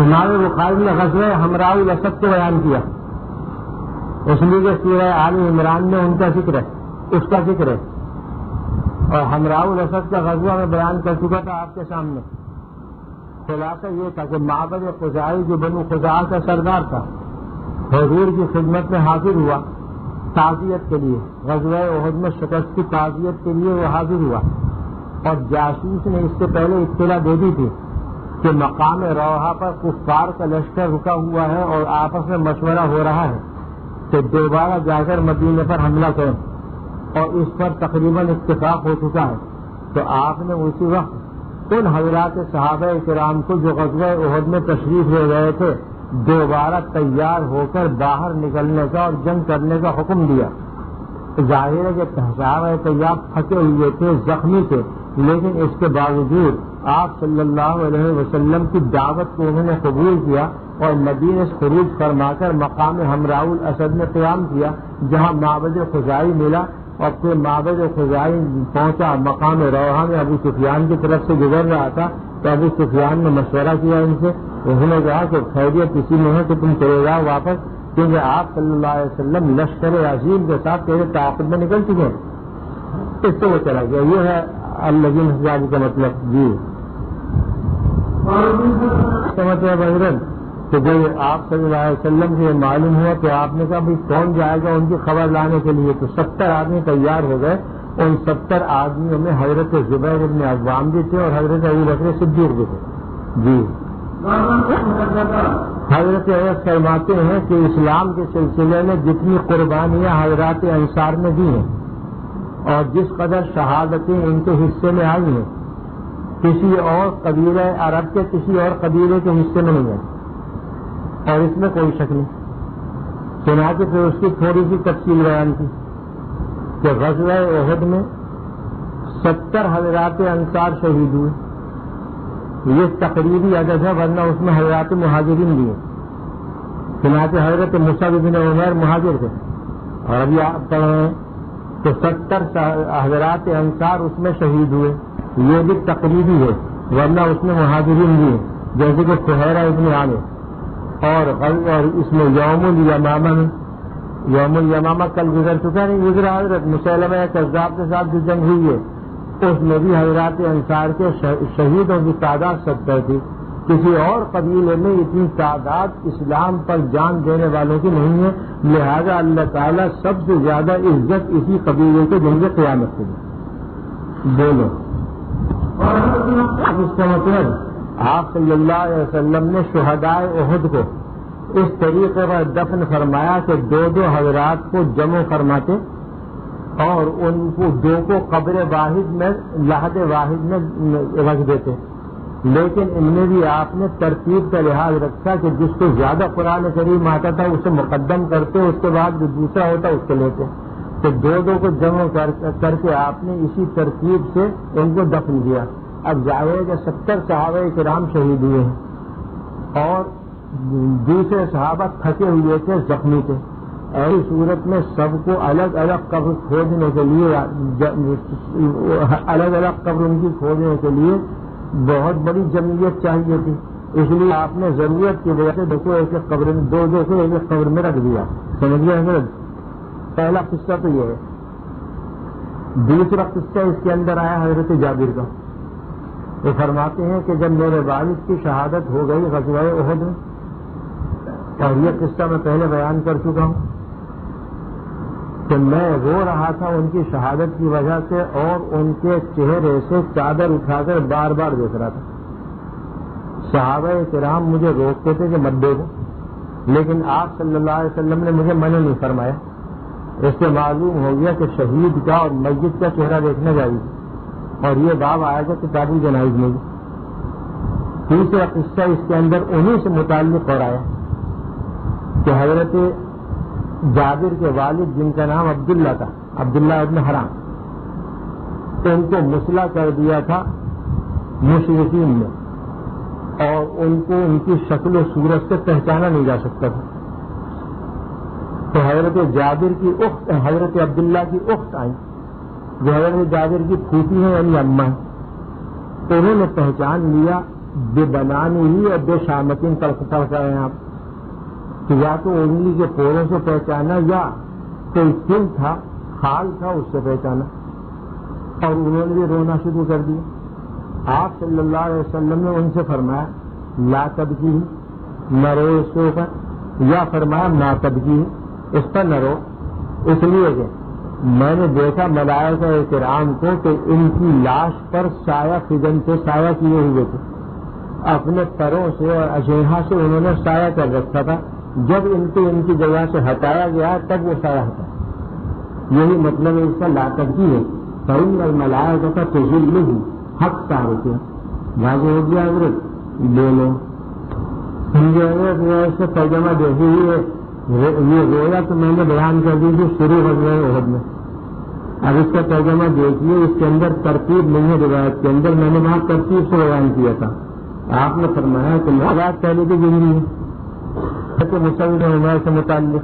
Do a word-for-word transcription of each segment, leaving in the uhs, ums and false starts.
امام بخاری نے غزوہ حمراء الاسد کو بیان کیا، اس لیے کہ سورہ آل عمران میں ان کا ذکر ہے، اس کا ذکر ہے، اور حمراء الاسد کا غزوہ میں بیان کر چکا تھا آپ کے سامنے۔ خلاصہ یہ تھا کہ معبد خزاعی جو بنو خزاعہ کا سردار تھا، حضور کی خدمت میں حاضر ہوا تعزیت کے لیے، غزوہ احد میں شکست کی تعزیت کے لیے وہ حاضر ہوا، اور جاسوس نے اس سے پہلے اطلاع دے دی تھی کہ مقام روحہ پر کفار کا لشکر رکا ہوا ہے اور آپس میں مشورہ ہو رہا ہے کہ دوبارہ جا کر مدینے پر حملہ کریں، اور اس پر تقریباً اتفاق ہو چکا ہے۔ تو آپ نے اسی وقت ان حضرات صحابہ کرام کو جو غزوہ احد میں تشریف لے گئے تھے دوبارہ تیار ہو کر باہر نکلنے کا اور جنگ کرنے کا حکم دیا۔ ظاہر ہے کہ صحابہ تیار تھکے ہوئے تھے، زخمی تھے، لیکن اس کے باوجود آپ صلی اللہ علیہ وسلم کی دعوت کو انہوں نے قبول کیا اور مدینے سے خروج فرما کر مقام حمراء الاسد میں قیام کیا، جہاں معبد خزاعی ملا، اور پھر معبد خزاعی پہنچا مقام روحہ میں ابو سفیان کی طرف سے گزر رہا تھا، تو ابو سفیان نے مشورہ کیا ان سے، انہوں نے کہا کہ خیریت اسی میں ہے کہ تم چلے جاؤ واپس، کیونکہ آپ صلی اللہ علیہ وسلم لشکر عظیم کے ساتھ تیرے تعاقب میں نکل چکے ہیں۔ اس سے وہ چلا گیا۔ یہ ہے الذین حزاب کا مطلب۔ جی سمجھتے بحرن کہ جب آپ صلی اللہ علیہ وسلم سے یہ معلوم ہوا تو آپ نے کہا بھائی کون جائے گا ان کی خبر لانے کے لیے، تو ستر آدمی تیار ہو گئے۔ ان ستر آدمیوں میں حضرت زبیر بن عوام بھی تھے اور حضرت ابو بکر صدیق بھی تھے۔ جی حضرت عزت فرماتے ہیں کہ اسلام کے سلسلے میں جتنی قربانیاں حضرات انصار نے دی ہیں اور جس قدر شہادتیں ان کے حصے میں آئی ہیں، کسی اور قبیلہ عرب کے کسی اور قبیلے کے حصے میں نہیں ہے، اور اس میں کوئی شک نہیں۔ چنانچہ پھر اس کی تھوڑی سی تفصیل بیان کی کہ غزوہ احد میں ستر حضرات انصار شہید ہوئے، یہ تقریبی عدد ہے، ورنہ اس میں حضرات مہاجرین بھی ہیں۔ چنانچہ حضرت مصعب بن عمیر مہاجر تھے، اور ابھی آپ پڑھے ہیں کہ ستر حضرات انصار اس میں شہید ہوئے، یہ بھی تقریبی ہے، ورنہ اس میں مہاجرین بھی ہیں، جیسے کہ سہیرہ ابن عامر، اور اور اس میں یوم الیمامہ میں یوم الیمامہ کل گزر چکا نہیں گزرا، حضرت مسلمہ کذاب کے ساتھ جو جنگ ہوئی ہے اس میں بھی حضرات انصار کے شہیدوں کی تعداد ستر تھی۔ کسی اور قبیلے میں اتنی تعداد اسلام پر جان دینے والوں کی نہیں ہے، لہذا اللہ تعالیٰ سب سے زیادہ عزت اسی قبیلے کے جن کے قیامت کے لیے بولو۔ اس کا مطلب آپ صلی اللہ علیہ وسلم نے شہدائے احد کو اس طریقے پر دفن فرمایا کہ دو دو حضرات کو جمع فرماتے اور ان کو دو کو قبر واحد میں لحد واحد میں رکھ دیتے، لیکن ان میں بھی آپ نے ترتیب کا لحاظ رکھا کہ جس کو زیادہ قرآن کریم آتا تھا اسے مقدم کرتے، اس کے بعد جو دوسرا ہوتا اس کو لیتے، تو دو دو کو جمع کر کے آپ نے اسی ترتیب سے ان کو دفن کیا۔ اب ظاہر کہ ستر صحابہ کرام شہید ہوئے ہیں اور دوسرے صحابہ تھکے ہوئے تھے، زخمی تھے، ایسی صورت میں سب کو الگ الگ قبر کھودنے کے لیے الگ الگ قبر ان کی کھودنے کے لیے بہت بڑی جمعیت چاہیے تھی، اس لیے آپ نے ضرورت کی وجہ سے دیکھو ایک ایک قبر میں دو دو کو ایک ایک قبر میں رکھ دیا۔ سمجھ گئے حضرت؟ پہلا قصہ تو یہ ہے۔ دوسرا قصہ اس کے اندر آیا حضرت جابر کا، وہ فرماتے ہیں کہ جب میرے والد کی شہادت ہو گئی غزوہ احد میں، اور یہ قصہ میں پہلے بیان کر چکا ہوں کہ میں رو رہا تھا ان کی شہادت کی وجہ سے، اور ان کے چہرے سے چادر اٹھا کر بار بار دیکھ رہا تھا۔ صحابہ کرام مجھے روکتے تھے کہ مت دیکھو، لیکن آپ صلی اللہ علیہ وسلم نے مجھے منع نہیں فرمایا۔ اس سے معلوم ہو گیا کہ شہید کا اور میت کا چہرہ دیکھنا چاہیے، اور یہ باب آیا تھا کتاب الجنائز میں۔ تیسرا قصہ اس کے اندر انہی سے متعلق ہو رہا ہے کہ حضرت جابر کے والد جن کا نام عبداللہ تھا، عبداللہ ابن حرام، ان کو مسلح کر دیا تھا مشرکین نے، اور ان کو ان کی شکل و صورت سے پہچانا نہیں جا سکتا تھا۔ تو حضرت جابر کی اخت حضرت عبداللہ کی اخت آئی جو حضرت جابر کی پھوپھی ہیں یعنی اماں ہیں، تو انہوں نے پہچان لیا بے بنانی ہی اور بے شامتین پڑھ رہے ہیں آپ کہ یا تو انگلی کے پوروں سے پہچانا یا کوئی سن تھا خال تھا اس سے پہچانا، اور انہوں نے بھی رونا شروع کر دیا۔ آپ صلی اللہ علیہ وسلم نے ان سے فرمایا لا تبکی نہ رو اس کے اوپر، یا فرمایا نا تبکی اس پر نہ رو، اس لیے کہ میں نے دیکھا ملائکہ کرام کو کہ ان کی لاش پر سایہ فگن سے سایہ کیے ہوئے تھے، اپنے پروں سے اور اجنحا سے انہوں نے سایہ کر رکھا تھا، جب ان کو ان کی جگہ سے ہٹایا گیا تب وہ سایہ ہٹا۔ یہی مطلب ہے اس کا لا تبکی ہے، فإن الملائکۃ تظلہ حق سارے سے واضح ہو گیا حضرت دونوں سمجھے ہوئے اس سے ترجمہ دیکھی ہوئی ہے۔ یہ رویا تو میں نے بیان کر دی تھی شروع غزوہ احد میں، اب اس کا ترجمہ دیکھیے، اس کے اندر ترتیب نہیں ہے روایت کے اندر، میں نے وہاں ترتیب سے بیان کیا تھا۔ آپ نے فرمایا کہ روایت پہلے کی گزری ہے مصعب عمیر سے متعلق،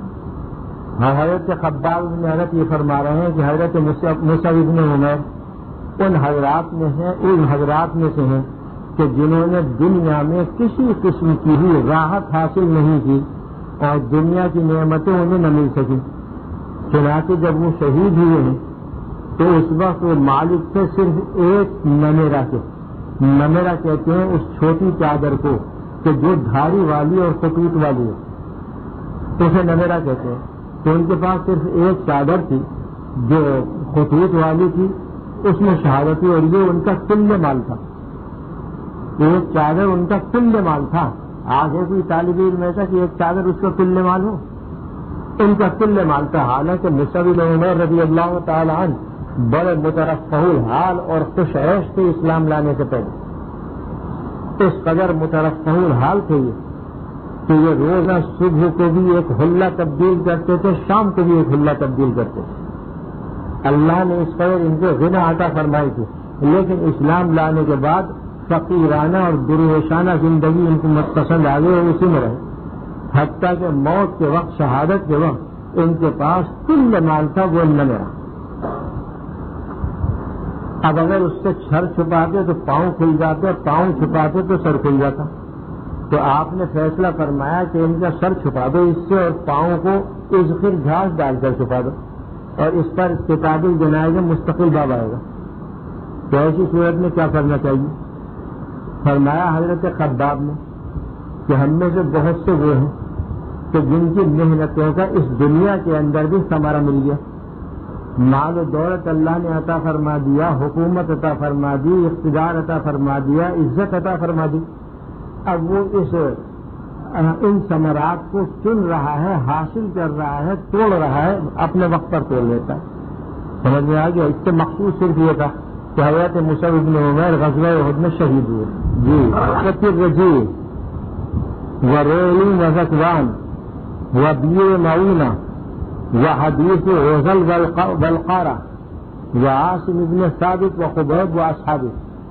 حضرت خباب بن حضرت یہ فرما رہے ہیں کہ حضرت مصعب بن عمیر ان حضرات میں ہیں ان حضرات میں سے ہیں کہ جنہوں نے دنیا میں کسی قسم کی بھی راحت حاصل نہیں کی اور دنیا کی نعمتیں انہیں نہ مل سکی، چنانچہ جب وہ شہید ہوئے ہیں تو اس وقت وہ مالک تھے صرف ایک نمیرہ کے، نمیرہ کہتے ہیں اس چھوٹی چادر کو کہ جو دھاری والی اور خطوط والی ہے، اسے نمیرہ کہتے ہیں۔ تو ان کے پاس صرف ایک چادر تھی جو خطوط والی تھی، اس میں شہادتی، اور یہ ان کا کل مال تھا، ایک چادر ان کا کل مال تھا۔ آگے کوئی طالب علم ایسا کہ ایک چادر اس کا کل مال ہو، ان کا کل مال تھا۔ حالانکہ مصعب بن عمیر رضی اللہ تعالی عنہ بڑے مترفع الحال اور خوش عیش تھے اسلام لانے سے پہلے، اس قدر مترفع الحال تھے یہ کہ یہ روزہ صبح کو بھی ایک حلہ تبدیل کرتے تھے، شام کو بھی ایک حلہ تبدیل کرتے تھے۔ اللہ نے اس قدر ان کو غنا عطا فرمائی تھی، لیکن اسلام لانے کے بعد فقیرانہ اور درویشانہ زندگی ان کو پسند آ گئی اور اسی میں رہے، حتیٰ کہ موت کے وقت، شہادت کے وقت ان کے پاس کل مال تھا، وہ نہ میرا۔ اب اگر اس سے سر چھپاتے تو پاؤں کھل جاتے، پاؤں چھپاتے تو سر کھل جاتا، تو آپ نے فیصلہ فرمایا کہ ان کا سر چھپا دو اس سے اور پاؤں کو اذخر گھاس ڈال کر چھپا دو، اور اس پر کتاب الجنائز مستقل باب آئے گا۔ تو ایسی صورت میں کیا کرنا چاہیے؟ فرمایا حضرت خباب نے کہ ہم میں سے بہت سے وہ ہیں کہ جن کی محنتوں کا اس دنیا کے اندر بھی ثمرہ مل گیا، مال و دولت اللہ نے عطا فرما دیا، حکومت عطا فرما دی، اقتدار عطا فرما دیا، عزت عطا فرما دی، اب وہ اس ان ثمرات کو چن رہا ہے، حاصل کر رہا ہے، توڑ رہا ہے، اپنے وقت پر توڑ لیتا ہے۔ سمجھ میں آ گیا؟ اس سے مقصود صرف یہ تھا کہ حضرت مصعب بن عمیر غزوہ احد میں شہید ہوئے۔ جی رجی و ریلی و ذکوان و بیر معونہ و حدیث غزل والقارہ و عاصم ابن ثابت و خبیب و اصحابہ۔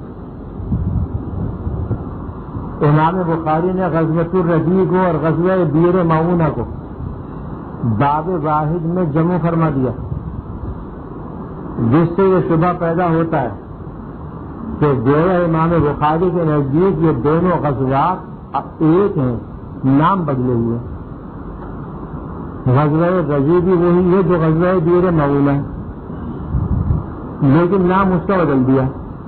امام بخاری نے غزوۃ الرجی کو اور غزوہ بیر معونہ کو باب واحد میں جمع فرما دیا، جس سے یہ شبہ پیدا ہوتا ہے کہ گویا امام بخاری کے نزدیک یہ دونوں غزوات ایک ہیں، نام بدلے ہوئے۔ غزوہ رجی بھی وہی ہے جو غزوہ بیر معونہ ہے، لیکن نام اس کا بدل دیا۔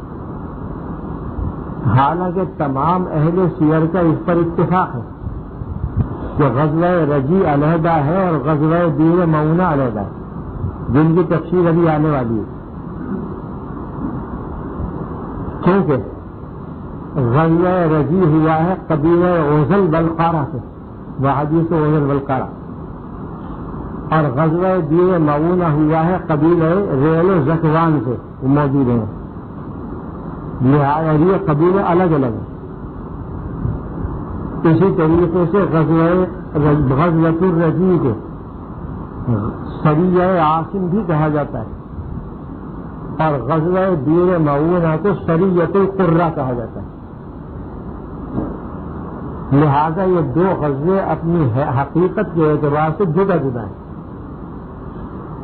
حالانکہ تمام اہل سیر کا اس پر اتفاق ہے کہ غزوہ رجی علیحدہ ہے اور غزوہ بیر معونہ علیحدہ ہے، جن کی تفصیل ابھی آنے والی ہے۔ کیونکہ غزوہ رجی ہوا ہے قبیلہ غزل والقارہ سے، وہ حدیث غزل والقارہ، اور غزوہ بیر معونہ ہوا ہے قبیلہ ریل و ذکوان سے، وہ موجود ہیں، لہٰذا یہ قبیلے الگ الگ ہیں۔ اسی طریقے سے غزوہ غزوۃ الرجی کو سریہ عاصم بھی کہا جاتا ہے، اور غزوہ بیر معونہ کو سریۃ القرہ کہا جاتا ہے۔ لہذا یہ دو غزوے اپنی حقیقت کے اعتبار سے جدا جدا ہیں۔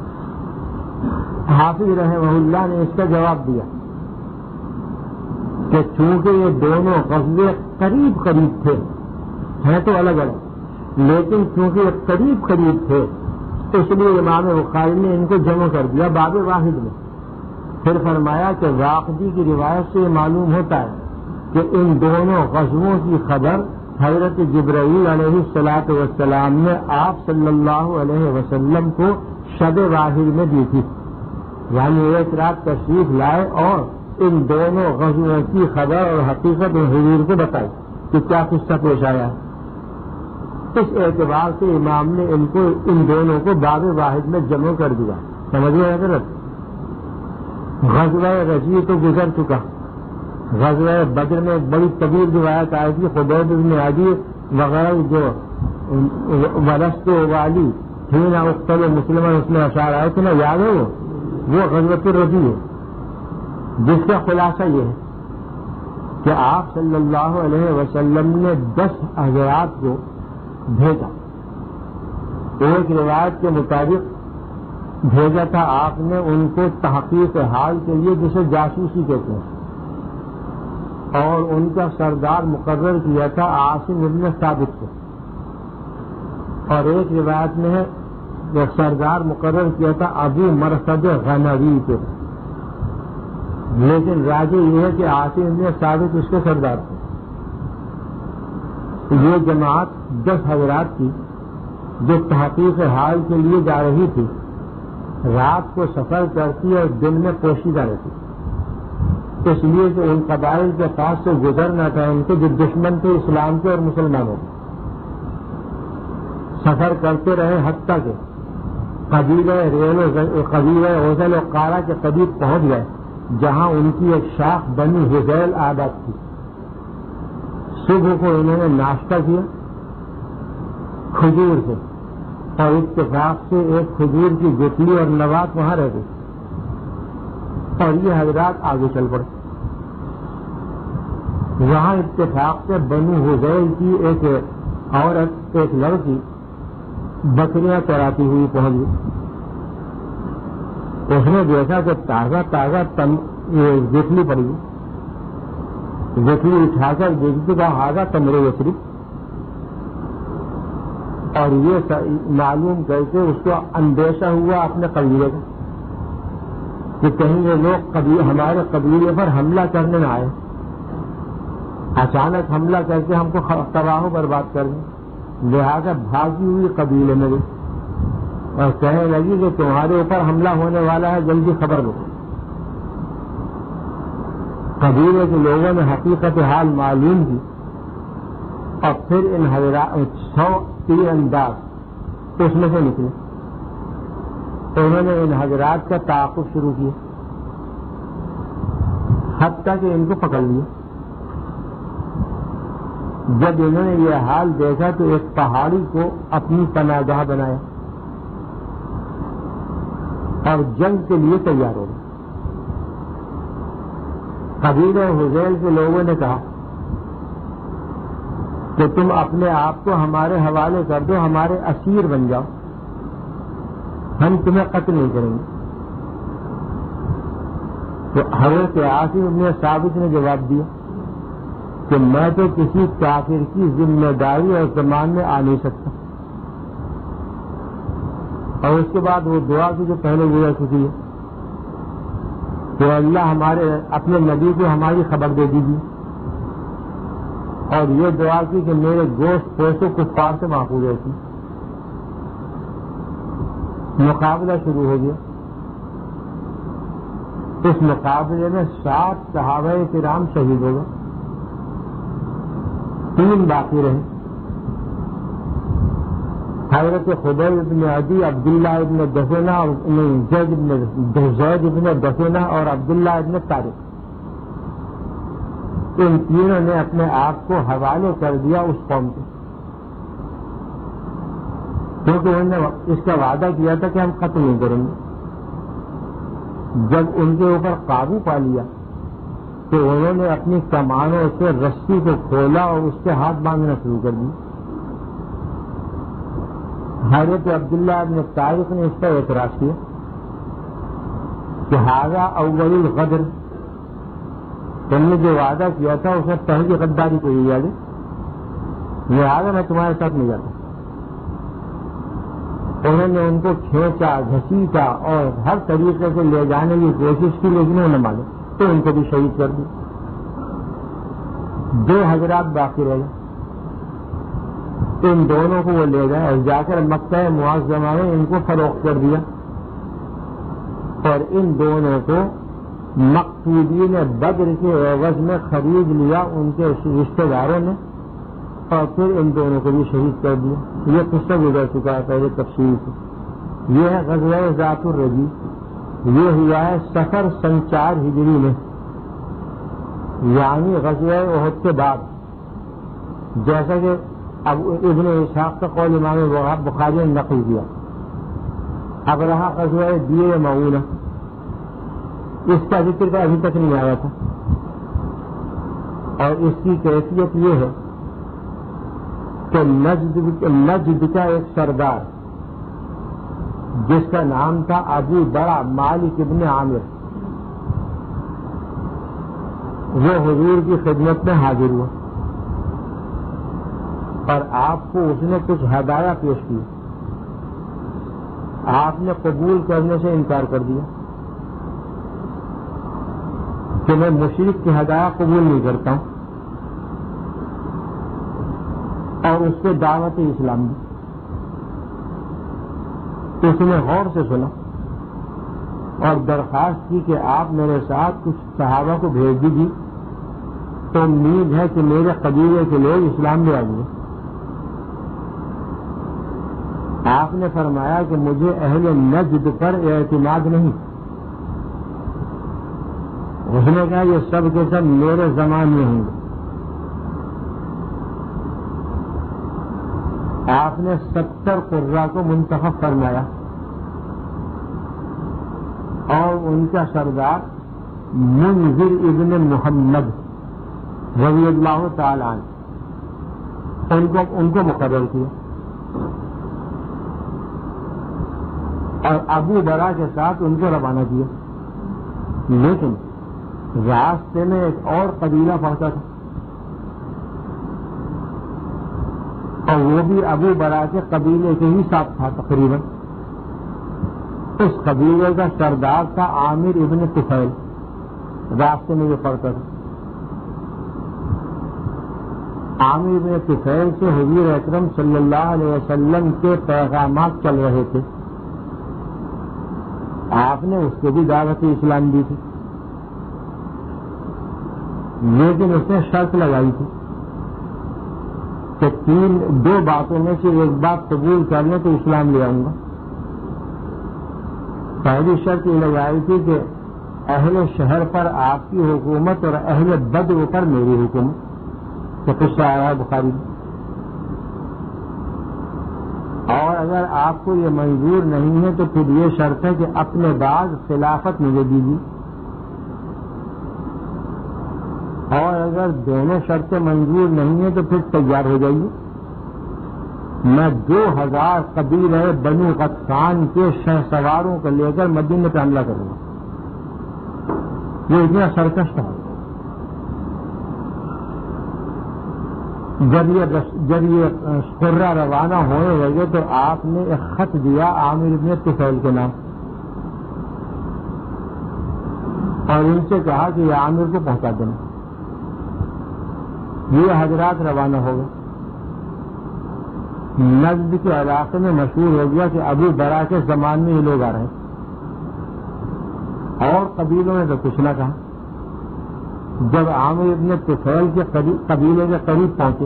حافظ رحمہ اللہ نے اس کا جواب دیا کہ چونکہ یہ دونوں غزوے قریب قریب تھے، ہیں تو الگ الگ لیکن چونکہ یہ قریب قریب تھے اس لیے امام بخاری نے ان کو جمع کر دیا باب واحد میں. پھر فرمایا کہ واقعی کی روایت سے یہ معلوم ہوتا ہے کہ ان دونوں غزووں کی خبر حضرت جبرائیل علیہ الصلاۃ والسلام نے آپ صلی اللہ علیہ وسلم کو شب واحد میں دی تھی، یعنی ایک رات تشریف لائے اور ان دونوں غزووں کی خبر اور حقیقت حضور کو بتائی کہ کیا قصہ پیش آیا ہے. اس اعتبار سے امام نے ان کو ان دونوں کو باب واحد میں جمع کر دیا. سمجھیے حضرت، غزوہ رجیع تو گزر چکا، غزوہ بدر میں بڑی طویل روایت آئی تھی، خبیب بن عدی وغیرہ جو ولست والی تھی نا اختل مسلمان، اس میں اشعار آئے تھے نا، یاد ہے وہ وہ غزوۃ الرجیع ہے، جس کا خلاصہ یہ ہے کہ آپ صلی اللہ علیہ وسلم نے دس حضرات کو بھیجا. ایک روایت کے مطابق بھیجا تھا آپ نے ان کو تحقیق حال کے لیے، جسے جاسوسی کہتے ہیں، اور ان کا سردار مقرر کیا تھا عاصم ابن ثابت کو، اور ایک روایت میں ہے جو سردار مقرر کیا تھا ابو مرثد غنوی کو. لیکن راجع یہ ہے کہ عاصم ابن ثابت اس کے سردار تھے. یہ جماعت دس حضرات کی جو تحقیق حال کے لیے جا رہی تھی، رات کو سفر کرتی اور دن میں پوشیدہ رہتی، اس لیے کہ ان قبائل کے پاس سے گزرنا تھا ان کے جو دشمن تھے اسلام کے اور مسلمانوں کے. سفر کرتے رہے حتیٰ کہ قبیلہ قبیلہ اوزل و قارا کے قریب پہنچ گئے، جہاں ان کی ایک شاخ بنی حذیل آباد تھی. صبح کو انہوں نے ناشتہ کیا کھجور سے، اور اتفاق سے ایک کھجور کی گٹلی اور نوات وہاں رہ گئی، اور یہ حضرات آگے چل پڑے. وہاں اتفاق سے بنو حذیل کی ایک عورت، ایک لڑکی بکریاں چراتی ہوئی پہنچ گئی. اس نے دیکھا کہ تازہ تازہ تم یہ گٹلی پڑی گئی، گٹلی اٹھا کر دیکھتی کا حاضہ تمرے یسری، اور یہ معلوم کر کے اس کو اندیشہ ہوا اپنے قبیلے کا کہ کہیں یہ لوگ قبیل ہمارے قبیلے پر حملہ کرنے نہ آئے، اچانک حملہ کر کے ہم کو تباہ و برباد کر دیں. لہذا بھاگی ہوئی قبیلے میں گئی اور کہنے لگی کہ تمہارے اوپر حملہ ہونے والا ہے، جلدی خبر دو. قبیلے کے لوگوں نے حقیقت حال معلوم کی، اور پھر ان حضرات سو تیر انداز اس میں سے نکلے. انہوں نے ان حضرات کا تعاقب شروع کیا حتیٰ کہ ان کو پکڑ لیا. جب انہوں نے یہ حال دیکھا تو ایک پہاڑی کو اپنی پناہ گاہ بنایا اور جنگ کے لیے تیار ہو گئے. قبیلہ حذیل کے لوگوں نے کہا کہ تم اپنے آپ کو ہمارے حوالے کر دو، ہمارے اسیر بن جاؤ، ہم تمہیں قتل نہیں کریں گے. تو حضرت عاصم ابن ثابت نے جواب دیا کہ میں تو کسی کافر کی ذمہ داری اور زمان میں آ نہیں سکتا. اور اس کے بعد وہ دعا کی جو پہلے گزر چکی ہے کہ اللہ ہمارے اپنے نبی کو ہماری خبر دے دیجیے، اور یہ دعا کی کہ میرے گوشت پوشوں کفار سے محفوظ رہتی. مقابلہ شروع ہو گیا. اس مقابلے میں سات صحابہ کرام شہید ہو گئے، تین باقی رہے. حضرت خبیب بن عدی، عبداللہ ابن دفینہ اور زید ابن دفینہ اور عبداللہ ابن طارق، ان تینوں نے اپنے آپ کو حوالے کر دیا اس قوم کے، کیونکہ انہوں نے اس کا وعدہ کیا تھا کہ ہم قتل نہیں کریں گے. جب ان کے اوپر قابو پا لیا تو انہوں نے اپنی کمانوں سے رسی کو کھولا اور اس سے ہاتھ باندھنا شروع کر دی. حضرت عبداللہ ابن طارق نے اس پر اعتراض کیا کہ ھذا اول الغدر، تم نے جو وعدہ کیا تھا اس میں پہلی غداری کو ہی یاد ہے، لہٰذا میں تمہارے ساتھ نہیں جاتا۔ انہوں نے ان کو کھینچا گھسیٹا اور ہر طریقے سے لے جانے کی کوشش کی، لیکن انہوں نے مانے تو ان کو بھی شہید کر دیا۔ دو حضرات باقی رہ گئے، ان دونوں کو وہ لے گئے اور جا کر مکہ معظمہ میں ان کو فروخت کر دیا، اور ان دونوں کو مقتولین بدر کے عوض میں خرید لیا ان کے رشتہ داروں نے، اور پھر ان دونوں کو بھی شہید کر دیا۔ یہ قصہ گزر چکا ہے پہلے تفصیل سے۔ یہ ہے غزوہ ذات الرجی، یہ ہوا ہے سفر سن چار ہجری میں، یعنی غزوہ احد کے بعد، جیسا کہ اب ابن اسحاق کا قول امام بخاری نے نقل کیا۔ اب رہا غزوہ بئر معونہ، اس کا ذکر کا ابھی تک نہیں آیا تھا، اور اس کی کیفیت یہ ہے کہ نجد کا ایک سردار جس کا نام تھا ابو بڑا مالک ابن عامر، وہ حضور کی خدمت میں حاضر ہوا اور آپ کو اس نے کچھ ہدایہ پیش کی، آپ نے قبول کرنے سے انکار کر دیا کہ میں مشرک کی ہدایہ قبول نہیں کرتا ہوں، اور اس پہ دعوت اسلام دی۔ اس نے غور سے سنا اور درخواست کی کہ آپ میرے ساتھ کچھ صحابہ کو بھیج دیجیے تو امید ہے کہ میرے قبیلے کے لوگ اسلام لے آئیں گے۔ آپ نے فرمایا کہ مجھے اہل نجد پر اعتماد نہیں۔ اس نے کہا یہ سب کے سب میرے زمان میں ہوں گے۔ آپ نے ستر قرہ کو منتخب فرمایا اور ان کا سردار منذر ابن محمد رضی اللہ تعالی عنہ ان کو ان کو مقرر کیا، اور ابو برا کے ساتھ ان کو روانہ کیا، لیکن راستے میں ایک اور قبیلہ پہنچا تھا اور وہ بھی ابو برا کے قبیلے کے ہی ساتھ تھا تقریباً۔ اس قبیلے کا سردار تھا عامر ابن طفیل، راستے میں یہ پڑتا تھا۔ عامر ابن طفیل سے حضور اکرم صلی اللہ علیہ وسلم کے پیغامات چل رہے تھے، آپ نے اس کو بھی دعوت اسلام دی تھی، لیکن اس نے شرط لگائی تھی کہ تین دو باتوں میں سے ایک بات قبول کر لیں تو اسلام لے آؤں گا۔ پہلی شرط یہ لگائی تھی کہ اہل شہر پر آپ کی حکومت اور اہل بدر پر میری حکومت، تو قصہ آیا ہے بخاری میں۔ اور اگر آپ کو یہ منظور نہیں ہے تو پھر یہ شرط ہے کہ اپنے بعد خلافت مجھے دیجیے، اور اگر دونوں شرطیں منظور نہیں ہیں تو پھر تیار ہو جائیے، میں دو ہزار قبیلہ بنو غطفان کے شہ سواروں کو لے کر مدینے پہ حملہ کروں گا۔ یہ اتنا سرکش تھا۔ جب یہ جب یہ قرہ روانہ ہونے لگے تو آپ نے ایک خط دیا عامر ابن طفیل کے نام، اور ان سے کہا کہ یہ عامر کو پہنچا دینا۔ یہ حضرات روانہ ہو گئے۔ نجد کے علاقے میں مشہور ہو گیا کہ ابو برا کے زمان میں یہ لوگ آ رہے ہیں، اور قبیلوں نے تو کچھ نہ کہا۔ جب عامر ابن طفیل کے قبیلے کے قریب پہنچے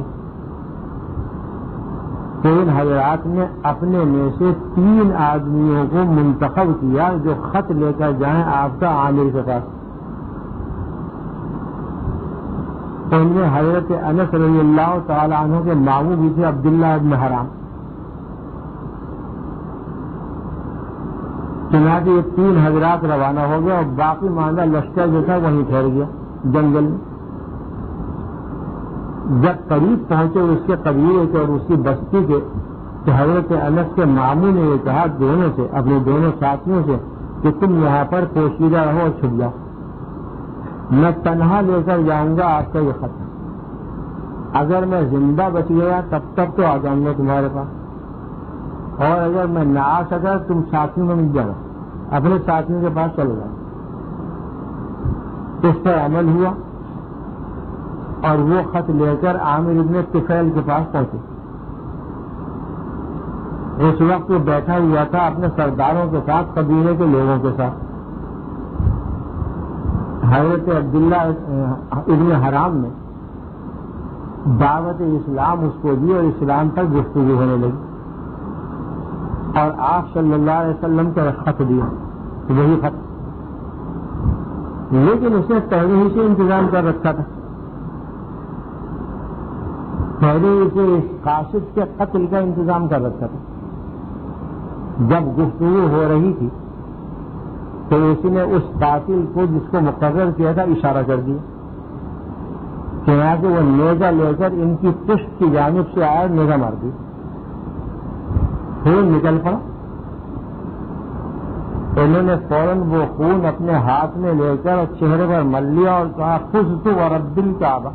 تو ان حضرات نے اپنے میں سے تین آدمیوں کو منتخب کیا جو خط لے کر جائیں آپ کا عامر کے پاس۔ ان میں حضرت انس رضی اللہ تعالی عنہ کے ماموں بھی تھے عبداللہ ابن حرام۔ چنانچہ یہ تین حضرات روانہ ہو گئے اور باقی ماندہ لشکر جو تھا وہیں ٹھہر گیا جنگل میں۔ جب قریب پہنچے اس کے قبیلے کے اور اس کی بستی کے تو حضرت انس کے ماموں نے یہ کہا دونوں سے، اپنے دونوں ساتھیوں سے، کہ تم یہاں پر پوشیدہ رہو اور چھپ جاؤ، میں تنہا لے کر جاؤں گا آپ کا یہ خط. اگر میں زندہ بچ گیا تب تک تو آ جاؤں گا تمہارے پاس, اور اگر میں نہ آ سکا تم ساتھیوں میں مل جانا, اپنے ساتھیوں کے پاس چلے جانا. اس پر عمل ہوا اور وہ خط لے کر عامر ابن طفیل کے پاس پہنچے. اس وقت وہ بیٹھا ہوا تھا اپنے سرداروں کے ساتھ, قبیلے کے لوگوں کے ساتھ. حضرت عبداللہ ابن حرام نے دعوت اسلام اس کو دی اور اسلام پر گفتگو ہونے لگی, اور آپ صلی اللہ علیہ وسلم کا خط دیا, وہی خط. لیکن اس نے پہلے ہی سے انتظام کر رکھا تھا, پہلے اسے اس قاصد کے قتل کا انتظام کر رکھا تھا. جب گفتگو ہو رہی تھی تو اس نے اس قاتل کو جس کو مقرر کیا تھا اشارہ کر دیا کہ یہاں سے وہ نیزہ لے کر ان کی پشت کی جانب سے آیا, نیزہ مار دی, خون نکل پڑا. انہوں نے فوراً وہ خون اپنے ہاتھ میں لے کر چہرے پر مل لیا اور کہا خذت ورب الکعبہ.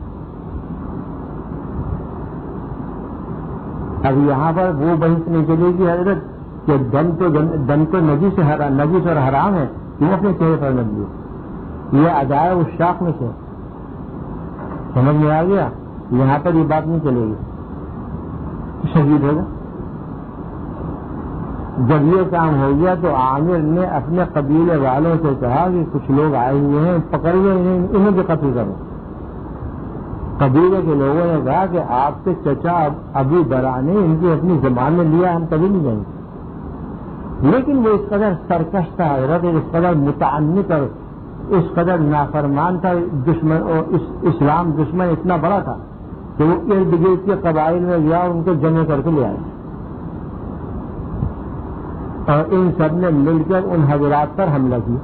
اب یہاں پر وہ بحث نہیں چلے گی حضرت کہ دم تو دم تو نجس نجس اور حرام ہے, کیوں اپنے چہرے پر مل لیا. یہ ادائے اس شاخ میں سے, سمجھ میں آ گیا. یہاں پر یہ بات نہیں چلے گی, شہید ہوگا. جب یہ کام ہو گیا تو عامر نے اپنے قبیلے والوں سے کہا کہ کچھ لوگ آئے ہوئے ہیں, پکڑیے انہیں, انہیں بھی قتل کرو. قبیلے کے لوگوں نے کہا کہ آپ کے چچا ابو برا نے ان کی اپنی زبان میں لیا, ہم کبھی نہیں جائیں گے. لیکن وہ اس قدر سرکش تھا حضرت, اس قدر متعنت اور اس قدر نافرمان تھا, دشمن اس اسلام دشمن اتنا بڑا تھا کہ وہ ارد گرد کے قبائل میں گیا اور ان کو جمع کر کے لے آئے, اور ان سب نے مل کر ان حضرات پر حملہ کیا.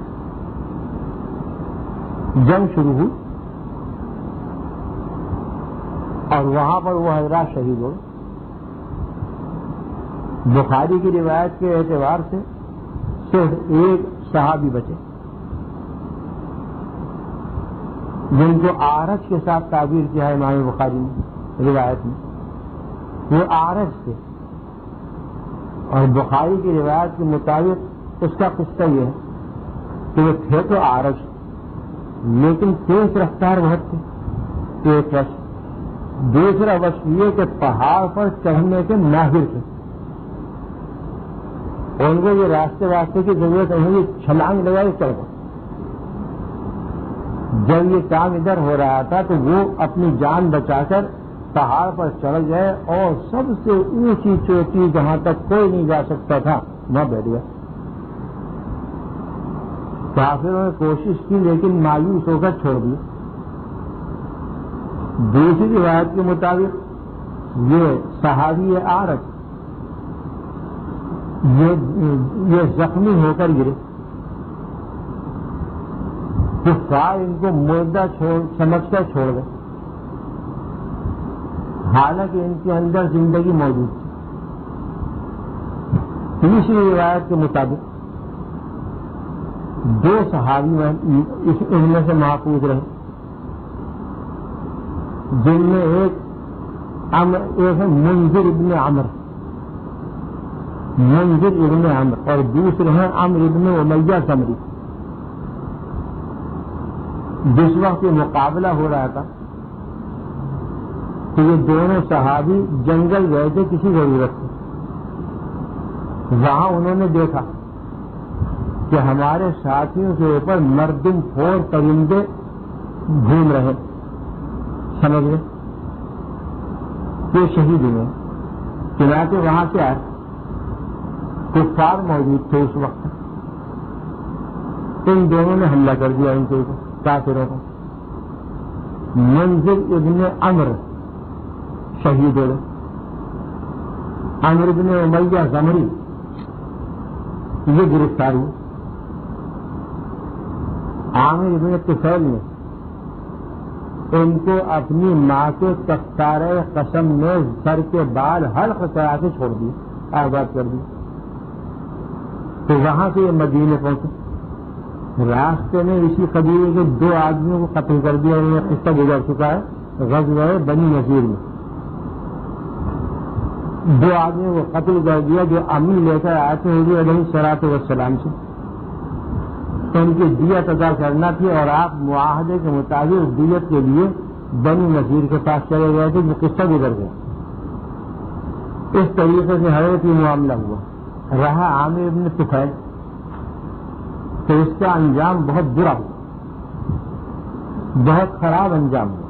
جنگ شروع ہوئی اور وہاں پر وہ حضرات شہید ہوئے. بخاری کی روایت کے اعتبار سے صرف ایک صحابی بچے جن کو آرج کے ساتھ تعبیر کیا ہے امام بخاری نے روایت میں. وہ آرج تھے, اور بخاری کی روایت کے مطابق اس کا قصہ یہ ہے کہ وہ تھے تو آرج لیکن تیز رفتار بہت تھے, ایک وقت. دوسرا وقت یہ کہ پہاڑ پر چڑھنے کے ماہر تھے, ان کو یہ راستے واسطے کی ضرورت نہیں, یہ چھلانگ لگا کے چڑھ گئے. جب یہ کام ادھر ہو رہا تھا تو وہ اپنی جان بچا کر پہاڑ پر چڑھ گئے اور سب سے اونچی چوٹی جہاں تک کوئی نہیں جا سکتا تھا وہاں بیٹھ گیا. کافروں نے کوشش کی لیکن مایوس ہو کر چھوڑ دی. دوسری روایت کے مطابق یہ صحابی آرج یہ زخمی ہو کر گرے. کفار ان کو مردہ سمجھ کر چھوڑ گئے, حالانکہ ان کے اندر زندگی موجود تھی. تیسری روایت کے مطابق دو صحابی ان میں سے محفوظ رہے, جن میں ایک ایک ہے منذر ابن عمر منذر ابن عمر اور دوسرے ہیں عمرو ابن امیہ زمری. جس وقت یہ مقابلہ ہو رہا تھا تو یہ دونوں صحابی جنگل گئے تھے کسی ضرورت سے. وہاں انہوں نے دیکھا کہ ہمارے ساتھیوں کے اوپر مردم پھوڑ پرندے گھوم رہے, سمجھ گئے, یہ شہید ہوئے. چنانچہ وہاں سے آئے, کفار موجود تھے اس وقت, ان دونوں نے حملہ کر دیا ان کے اوپر کافروں کو. منذر ابن عمر شہید ہوئے, عمرو ابن امیہ زمری یہ گرفتار ہوئے. عامر ابن طفیل نے ان کو اپنی ماں کے تختارِ قسم میں سر کے بال حلق کرا کے چھوڑ دیے, آزاد کر دیے. تو وہاں سے یہ مدینے پہنچے. راستے میں اسی قبیلے کے دو آدمیوں کو قتل کر دیا، انہوں نے قصہ گزر چکا ہے غزوہ بنی نذیر میں. دو آدمیوں کو قتل کر دیا جو امین لے کر آئے تھے حضور علیہ الصلوۃ والسلام سے، تو ان کی دیت ادا کرنا تھی اور آپ معاہدے کے مطابق دیت کے لیے بنی نذیر کے پاس چلے گئے تھے جو قصہ گزر گیا. اس طریقے سے حضرت یہ معاملہ ہوا. رہا عامر بن طفیل، تو اس کا انجام بہت برا ہوا، بہت خراب انجام ہوا.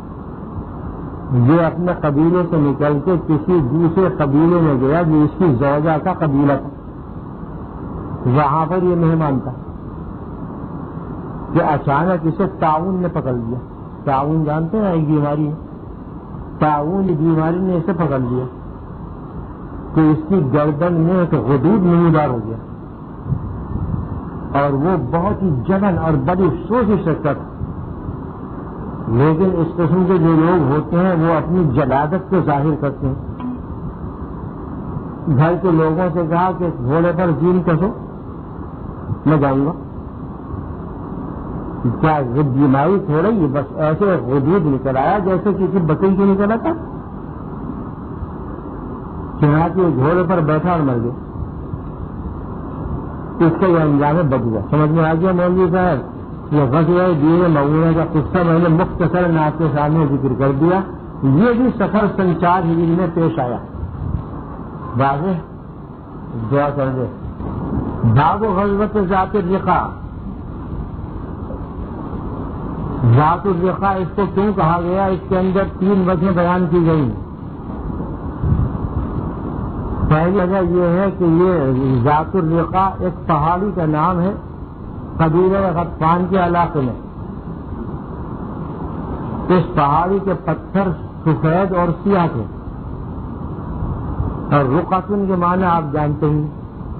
یہ اپنے قبیلے سے نکل کے کسی دوسرے قبیلے میں گیا جو اس کی زوجہ کا قبیلہ تھا. وہاں پر یہ مہمان تھا کہ اچانک اسے طاعون نے پکڑ لیا. طاعون جانتے ہیں ایک بیماری ہے، طاعون بیماری نے اسے پکڑ لیا تو اس کی گردن میں ایک غدود نمودار ہو گیا اور وہ بہت ہی جلن اور بڑی افسوس سے تک. لیکن اس قسم کے جو لوگ ہوتے ہیں وہ اپنی جلادت کو ظاہر کرتے ہیں. گھر کے لوگوں سے کہا کہ گھوڑے پر زین کسو، میں جاؤں گا. کیا یہ بیماری تھوڑی ہی بس ایسے غدود نکل آیا جیسے کسی بکری کو نکلا تھا. چنانچہ گھوڑے پر بیٹھا اور مر گیا. اس کا یہ انجام بد ہوا. سمجھ میں آ گیا مولوی صاحب؟ یہ غزوہ دین مغونہ کا قصہ میں نے مختصر آپ کے سامنے ذکر کر دیا. یہ بھی سفر سنچار ہجری میں پیش آیا. واضح دعا کر دے. باب غزوۃ ذات الرقاع. ذات الرقاع اس کو کیوں کہا گیا؟ اس کے اندر تین وجہیں بیان کی گئی. پہلی وجہ یہ ہے کہ یہ ذات الرقاع ایک پہاڑی کا نام ہے قبیلہ غطفان کے علاقے میں. اس پہاڑی کے پتھر سفید اور سیاہ تھے اور رقعتن کے معنی آپ جانتے ہیں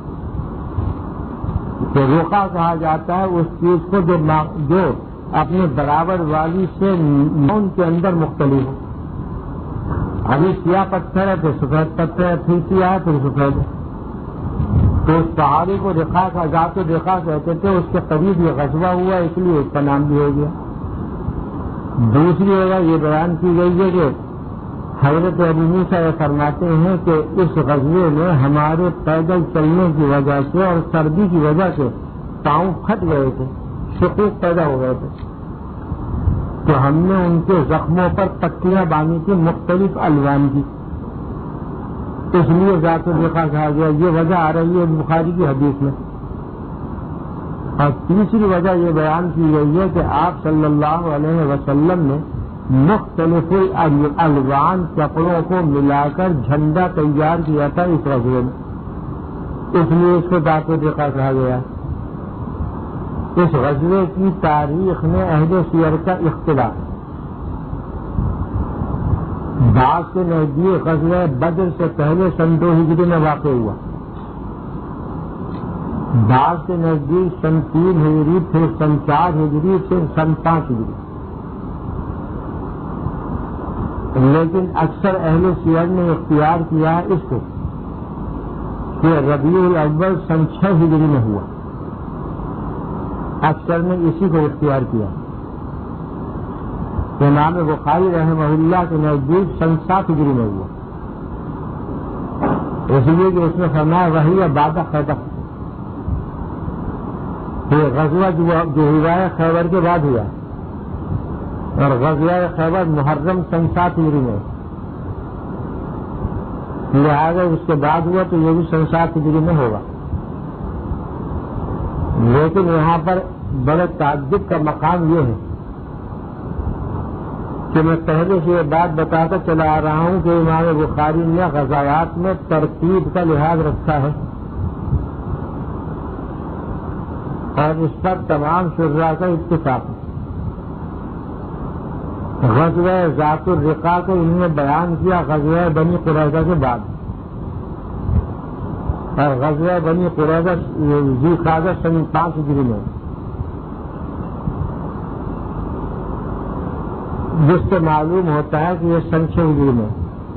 کہ رقع کہا جاتا ہے اس چیز کو جو جو اپنے برابر والی سے نون کے اندر مختلف ہو. ابھی سیاہ پتھر ہے پھر سفید پتھر ہے، پھر سیاہ ہے پھر سفید ہے. تو اس پہاڑی کو رقاع کا ذات الرقاع کہتے تھے. اس کے قریب یہ غزوہ ہوا اس لیے اس کا نام بھی ہو گیا. دوسری وجہ یہ بیان کی گئی ہے کہ حضرت ابو موسیٰ یہ فرماتے ہیں کہ اس غزوے میں ہمارے پیدل چلنے کی وجہ سے اور سردی کی وجہ سے پاؤں پھٹ گئے تھے، شقوق پیدا ہو گئے تھے، تو ہم نے ان کے زخموں پر پٹیاں باندھی تھی مختلف الوان کی، اس لیے ذات الرقاع کہا گیا. یہ وجہ آ رہی ہے بخاری کی حدیث میں. اور تیسری وجہ یہ بیان کی گئی ہے کہ آپ صلی اللہ علیہ وسلم نے مختلف الوان کپڑوں کو ملا کر جھنڈا تیار کیا تھا اس غزوے میں، اس لیے اس کو ذات الرقاع کہا گیا. اس غزوے کی تاریخ میں اہل سیر کا اختلاف. بعض کے نزدیک غزوہ بدر سے پہلے سن دو ہجری میں واقع ہوا، بعض کے نزدیک سن تین ہجری، پھر سن چار ہجری، پھر سن پانچ ہجری. لیکن اکثر اہل سیر نے اختیار کیا ہے اس کو کہ ربیع الاول سن چھ ہجری میں ہوا. اکثر نے اسی کو اختیار کیا. امام بخاری رحمہ اللہ کے نزدیک سن سات ہجری میں ہوا، اس لیے کہ اس نے فرمایا وہی بعد خیبر. یہ غزوہ جو ہوا ہے خیبر کے بعد ہوا اور غزوہ خیبر محرم سن سات ہجری میں، لہٰذا اس کے بعد ہوا تو یہ بھی سن سات ہجری میں ہوگا. لیکن یہاں پر بڑے تعجب کا مقام یہ ہے کہ میں پہلے سے یہ بات بتاتا چلا آ رہا ہوں کہ امام بخاری نے غزوات میں ترتیب کا لحاظ رکھا ہے اور اس پر تمام شرح کا اتفاق ہے. غزوہ ذات الرقاع کو انہوں نے بیان کیا غزوہ بنی قریظہ کے بعد، اور غزوہ بنی قریظہ ذی قعدہ سن پانچ ہجری میں، جس سے معلوم ہوتا ہے کہ یہ سن چھ ہجری میں.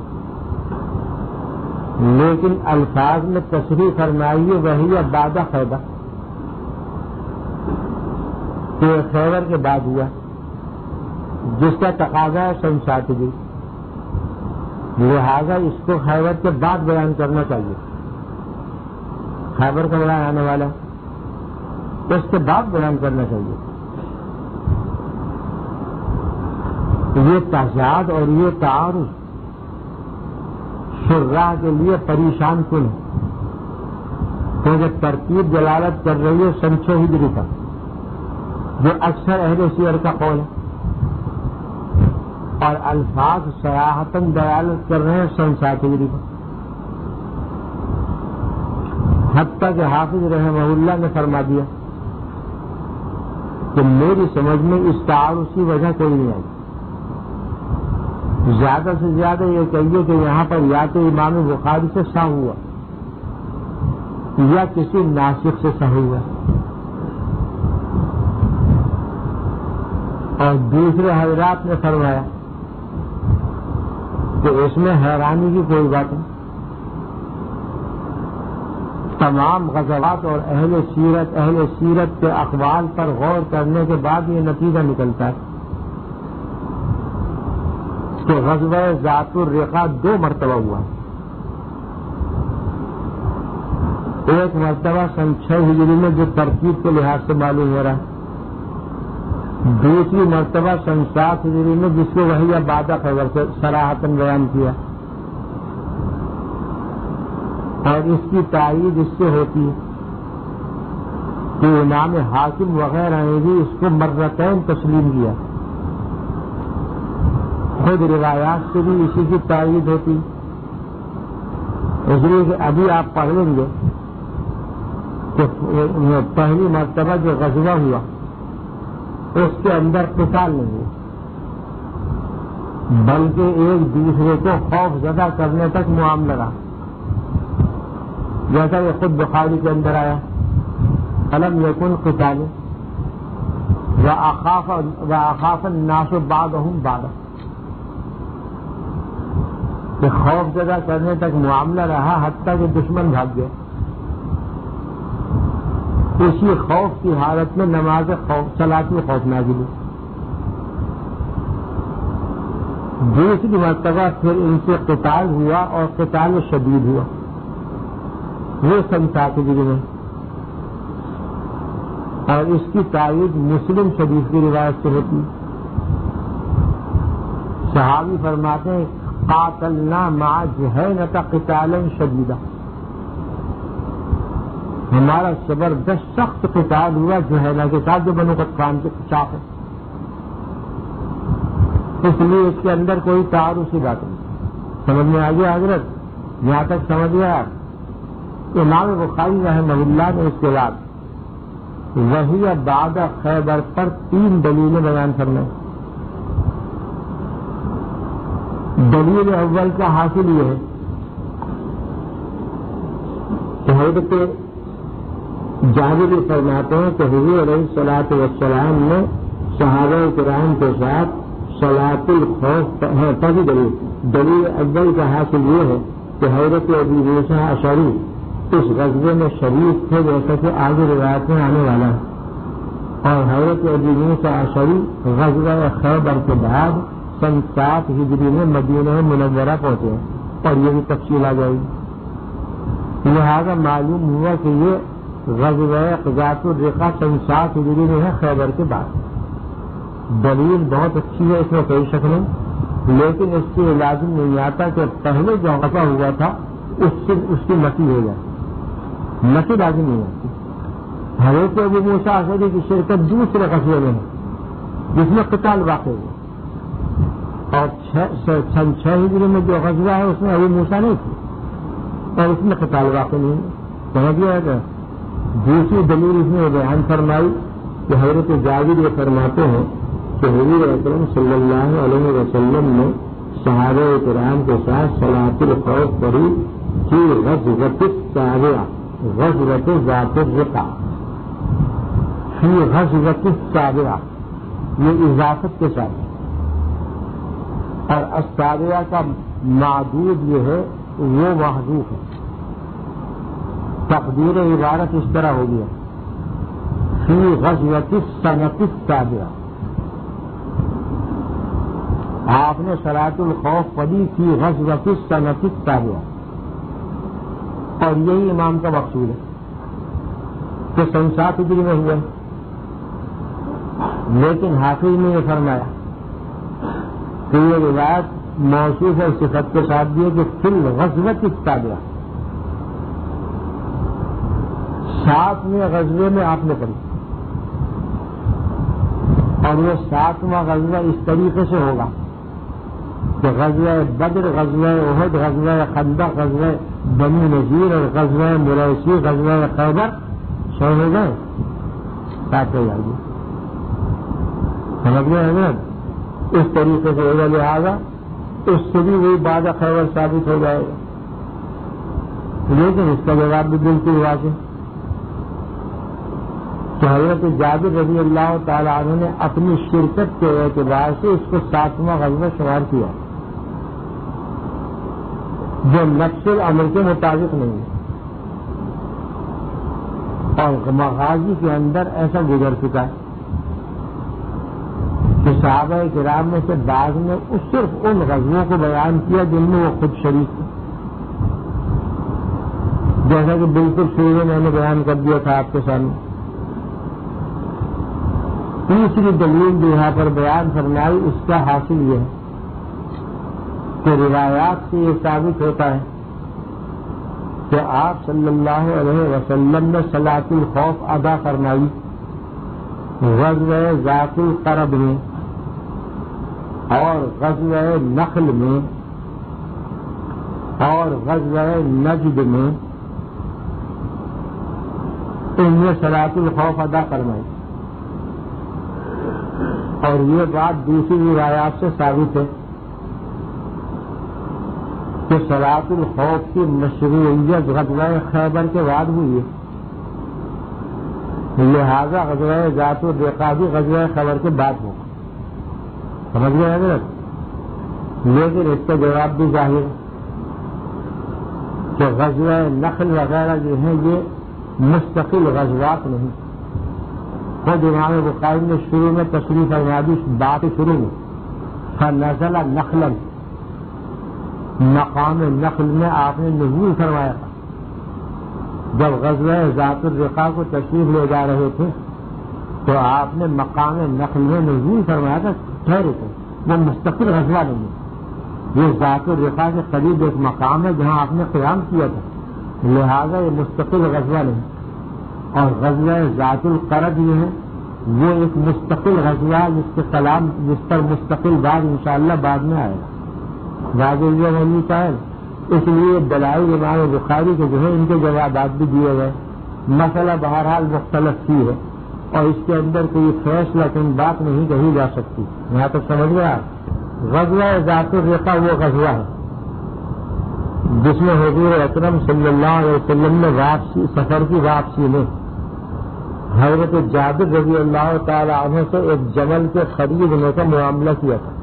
لیکن الفاظ میں تصریح فرمائی وہی بعد خیبر. کہ خیبر کے بعد ہوا، جس کا تقاضا ہے سن سات ہجری، لہذا اس کو خیبر کے بعد بیان کرنا چاہیے. خیبر کا بیان آنے والا اس کے بعد بیان کرنا چاہیے. یہ تضاد اور یہ تعارض شراح کے لیے پریشان کن ہے، کیونکہ ترتیب دلالت کر رہی ہے سن چھ ہجری کا، جو اکثر اہل سیر کا قول ہے، اور الفاظ صراحتاً دلالت کر رہے ہیں سن سات ہجری کا. حتیٰ کہ حافظ رحمہ اللہ نے فرما دیا کہ میری سمجھ میں اس تعارض کی وجہ کوئی نہیں آئی. زیادہ سے زیادہ یہ کہیے کہ یہاں پر یا تو امام بخاری سے سا ہوا یا کسی ناسخ سے سا ہوا، اور دوسرے حضرات نے فرمایا کہ اس میں حیرانی کی کوئی بات نہیں. تمام غزوات اور اہل سیرت اہل سیرت کے اقوال پر غور کرنے کے بعد یہ نتیجہ نکلتا ہے کہ غزوہ ذات الرقاع دو مرتبہ ہوا. ایک مرتبہ سن چھ ہجری میں جو ترتیب کے لحاظ سے معلوم ہو رہا ہے، دوسری مرتبہ سن سات ہجری میں جس کو وہی بعد خیبر سے صراحتاً بیان کیا، اور اس کی تائید اس سے ہوتی ہے کہ امام حاکم وغیرہ نے بھی اس کو مرتين تسلیم کیا. خود روایات سے بھی اسی کی تائید ہوتی، اس لیے کہ ابھی آپ پڑھ لیں گے کہ پہلی مرتبہ جو غزوہ ہوا اس کے اندر قتال نہیں ہوا، بلکہ ایک دوسرے کو خوف زدہ کرنے تک معاملہ رہا، جیسا کہ خود بخاری کے اندر آیا فلم یکن قتال وأخاف الناس بعضهم بعضا، کہ خوف زدہ کرنے تک معاملہ رہا حتیٰ کہ دشمن بھاگ گئے. اسی خوف کی حالت میں نماز خوف صلاۃ الخوف نازل ہوئی. دوسری مرتبہ پھر ان سے قتال ہوا اور قتال شدید ہوا، وہ سن سات ہجری میں، اور اس کی تائید مسلم شریف کی روایت سے ہوتی. صحابی فرماتے ہیں قاتلنا مع جہینۃ قتالا شدیدا، ہمارا زبردست سخت قتال ہوا جہینہ کے ساتھ جو بنو قطفان کے شاخ ہے. اس لیے اس کے اندر کوئی تعارض کی بات نہیں. سمجھ میں آ گیا حضرت؟ یہاں تک سمجھ گیا. امام بخاری رحمہ اللہ نے اس کے بعد وہی بعد خیبر پر تین دلیلیں بیان کرنا. دلیل اول کا حاصل یہ ہے کہ حضرت جابر فرماتے ہیں کہ حضور علیہ الصلوۃ والسلام نے صحابہ کرام کے ساتھ صلاۃ الخوف ہے. پہلی دلیل دلیل اول کا حاصل یہ ہے کہ حضرت ابی موسیٰ اشعری اس غزوے میں شریف تھے، جیسا کہ آگے روایت میں آنے والا ہے، اور حضرت ابی موسیٰ اشعری غزوہ خیبر کے بعد سن سات ہجری میں مدینہ منورہ پہنچے ہیں، اور یہ بھی تفصیل آ جائے گی. لہذا معلوم ہوا کہ یہ غزوہ ذات الرقاع سن سات ہجری میں ہے خیبر کے بعد. دلیل بہت اچھی ہے، اس میں کوئی شک نہیں، لیکن اس سے لازم نہیں آتا کہ پہلے جو غزوہ ہوا تھا اس سے اس کی نفی ہو جائے. نفی لازم نہیں آتی. حضرت ابو موسیٰ اشعری کی شرکت دوسرے غزوے میں ہے جس میں قتال واقع ہوا، اور سن چھ ہجری میں جو غزوہ ہے اس میں ابو موسیٰ نہیں تھی اور اس میں قتال واقع نہیں ہے. سمجھ گیا ہے. دوسری دلیل اس نے بیان فرمائی کہ حضرت جابر یہ فرماتے ہیں کہ حضور اکرم صلی اللہ علیہ وسلم نے صحابہ کرام کے ساتھ صلاۃ الخوف پڑھی کہ غزوۃ السابعہ غزوۃ ذات الرقاع فی غزوۃ السابعہ، یہ اضافت کے ساتھ، اور السابعہ کا معدود یہ ہے وہ محذوف ہے. تقدیر عبارت اس طرح ہو گیا فی غزوۃ السنۃ السابعہ، آپ نے صلاۃ الخوف پڑھی فی غزوۃ السنۃ السابعہ، اور یہی امام کا مقصود ہے کہ سن سات ہجری میں ہوئے، لیکن حافظ نے یہ فرمایا کہ یہ روایت موصوف ہے صفت کے ساتھ بھی ہے کہ فی الغزوۃ السابعہ، ساتویں غزوے میں آپ نے پڑھی، اور وہ ساتواں غزوہ اس طریقے سے ہوگا کہ غزوہ بدر، غزوہ احد، غزوہ خندق، غزوہ بنی نذیر اور غزوہ مریسی، غزوہ خیبر شروع ہو گئے، ساتھ ہو جائے گی، سمجھ گئے حضرت؟ اس طریقے سے ہوگا، لہٰذا اس سے بھی وہی بعد خیبر ثابت ہو جائے گا، لیکن اس کا جواب بھی بالکل واضح ہے کہ حضرت جابر رضی اللہ تعالیٰ عنہ نے اپنی شرکت کے اعتبار سے اس کو ساتواں غزوہ شمار کیا، جو نفس الامر کے مطابق نہیں ہے، اور مغازی کے اندر ایسا گزر چکا ہے کہ صحابہ کرام میں سے بعض نے اس صرف ان غزووں کو بیان کیا جن میں وہ خود شریک تھے، جیسا کہ بالکل شروع میں میں نے بیان کر دیا تھا آپ کے سامنے۔ تیسری دلیل جو یہاں پر بیان فرمائی اس کا حاصل یہ ہے کہ روایات سے یہ ثابت ہوتا ہے کہ آپ صلی اللہ علیہ وسلم نے صلاۃ الخوف ادا فرمائی غزوہ ذات القرب میں اور غزوہ نخل میں اور غزوہ نجد میں، ان میں صلاۃ الخوف ادا فرمائی، اور یہ بات دوسری روایات سے ثابت ہے کہ صلاۃ الخوف کی مشروعیت غزوہ خیبر کے بعد ہوئی ہے، لہذا غزوہ ذات الرقاع بھی غزوہ خیبر کے بعد ہوگا، سمجھ گئے حضرت؟ لیکن اس کا جواب بھی ظاہر ہے کہ غزوہ نخل وغیرہ جو ہیں یہ مستقل غزوات نہیں، خود امام بخاری نے شروع میں تشریف فرما دی بات شروع میں فنزل نخلا، مقام نخل میں آپ نے نزول فرمایا تھا، جب غزوہ ذات الرقاع کو تشریف لے جا رہے تھے تو آپ نے مقام نخل میں نزول فرمایا تھا، ٹھہرے تھے، وہ مستقل غزوہ نہیں ہے، یہ ذات الرقاع کے قریب ایک مقام ہے جہاں آپ نے قیام کیا تھا، لہذا یہ مستقل غزوہ نہیں، اور غزوہ ذات القرب یہ ہے وہ ایک مستقل غزوہ جس کے کلام جس پر مستقل بات انشاءاللہ بعد میں آئے گا، واضح نہیں صاحب۔ اس لیے دلائل امام بخاری کے جو ہے ان کے جوابات بھی دیے گئے، مسئلہ بہرحال مختلف ہی ہے اور اس کے اندر کوئی فیصلہ کن بات نہیں کہی جا سکتی، یہاں تک سمجھ گیا۔ غزوہ ذات الرقاع وہ غزوہ ہے جس میں حضور اکرم صلی اللہ علیہ وسلم نے واپسی سفر کی واپسی میں حضرت جابر رضی اللہ تعالی عنہ سے ایک جمل کے خریدنے کا معاملہ کیا تھا،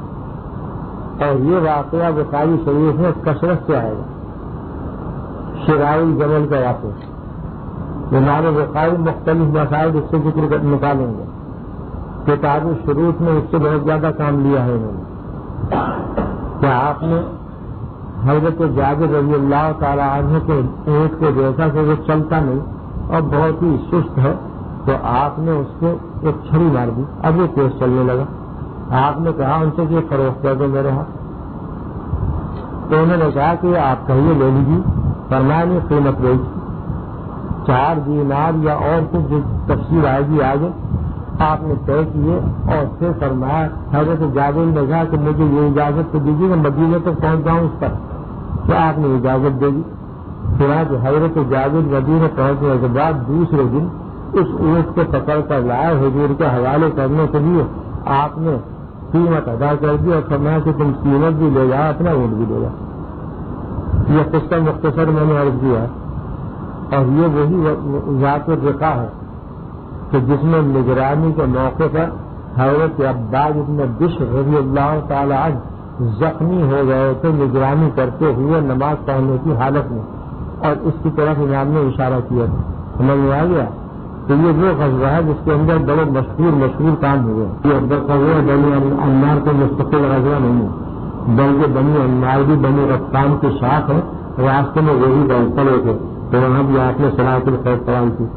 اور یہ واقعہ بخاری شریف میں کثرت سے آئے گا، شراء الجمل کا واقعہ۔ امام بخاری مختلف مسائل اس سے ذکر نکالیں گے، کتاب الشروط میں اس سے بہت زیادہ کام لیا ہے انہوں نے کہ آپ نے حضرت جابر رضی اللہ تعالی عنہ کے اونٹ کو دیکھا کہ وہ چلتا نہیں اور بہت ہی سست ہے، تو آپ نے اس کو ایک چھری مار دی، اب وہ تیز چلنے لگا، آپ نے کہا ان سے کہ فروخت کر دو میرے ہاتھ، تو انہوں نے کہا کہ آپ کہیے لے لیجیے، فرمایا نہیں قیمت گئی تھی چار دینار یا اور کچھ جو تفصیل آئے گی آگے، آپ نے طے کیے، اور پھر فرمایا حضرت جابر نے کہا کہ مجھے یہ اجازت تو دیجیے کہ مدینے تک پہنچ جاؤں اس پر، کیا آپ نے اجازت دے دی؟ چنانچہ حضرت جابر مدینے پہنچنے کے بعد دوسرے دن اس اونٹ کو پکڑ کر لائے، حضور کے حوالے کرنے کے لیے آپ نے قیمت ادا کر دی اور فرمایا کہ تم قیمت بھی لے جاؤ اپنا اونٹ بھی لے جاؤ۔ یہ قصہ مختصر میں نے عرض کیا ہے، اور یہ وہی ذات الرقاع ہے کہ جس میں نگرانی کے موقع پر حضرت عباد بن بشر رضی اللہ تعالی عنہ زخمی ہو گئے تھے نگرانی کرتے ہوئے نماز پڑھنے کی حالت میں، اور اس کی طرف امام نے اشارہ کیا تھا، سمجھ میں آ گیا؟ تو یہ وہ غزوہ ہے جس کے اندر بڑے مشہور مشہور کام ہوئے. یہ غزوہ بنی انمار کو مستقل غزوہ نہیں ہے، بلکہ بنی انمار بھی بنی غطفان کے شاخ ہے. راستے میں وہی پڑے تھے تو وہاں بھی آپ نے صلاۃ الخیر پڑھائی تھی.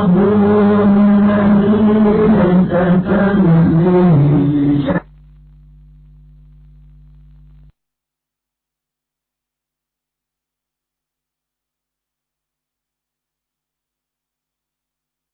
مضمون